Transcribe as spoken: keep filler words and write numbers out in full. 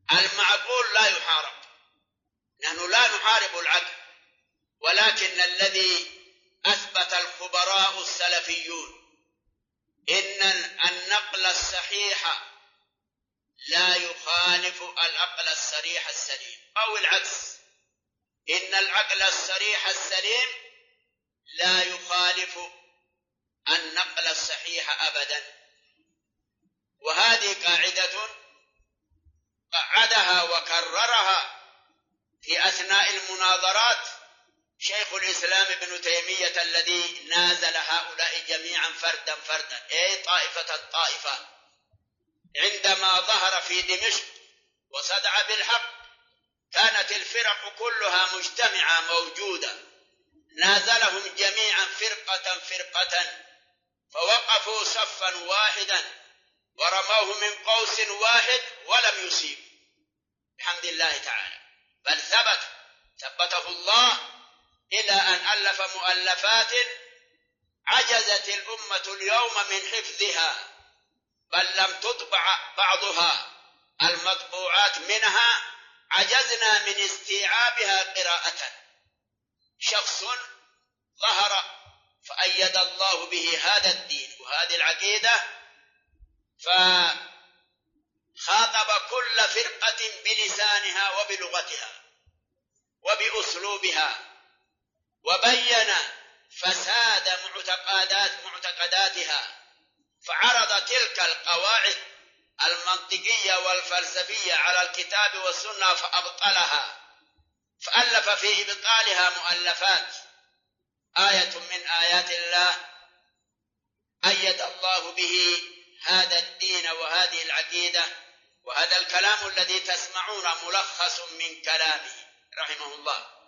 المعقول لا يحارب، نحن لا نحارب العقل، ولكن الذي أثبت الخبراء السلفيون إن النقل الصحيح لا يخالف العقل الصريح السليم، أو العكس، إن العقل الصريح السليم لا يخالف النقل الصحيح أبدا. وهذه قاعدة قعدها وكررها في أثناء المناظرات شيخ الإسلام ابن تيمية الذي نازل هؤلاء جميعا فردا فردا، أي طائفة الطائفة، عندما ظهر في دمشق وصدع بالحق كانت الفرق كلها مجتمعة موجودة، نازلهم جميعا فرقة فرقة فوقفوا صفا واحدا ورموه من قوس واحد ولم يصيب بحمد الله تعالى، بل ثبت ثبته الله إلى أن ألف مؤلفات عجزت الأمة اليوم من حفظها، بل لم تطبع بعضها، المطبوعات منها عجزنا من استيعابها قراءة. شخص ظهر فأيد الله به هذا الدين وهذه العقيدة، فخاطب كل فرقة بلسانها وبلغتها وبأسلوبها، وبين فساد معتقدات معتقداتها، فعرض تلك القواعد المنطقية والفلسفية على الكتاب والسنة فأبطلها، فألف في إبطالها مؤلفات. آية من آيات الله أيد الله به هذا الدين وهذه العقيدة، وهذا الكلام الذي تسمعون ملخص من كلامه رحمه الله.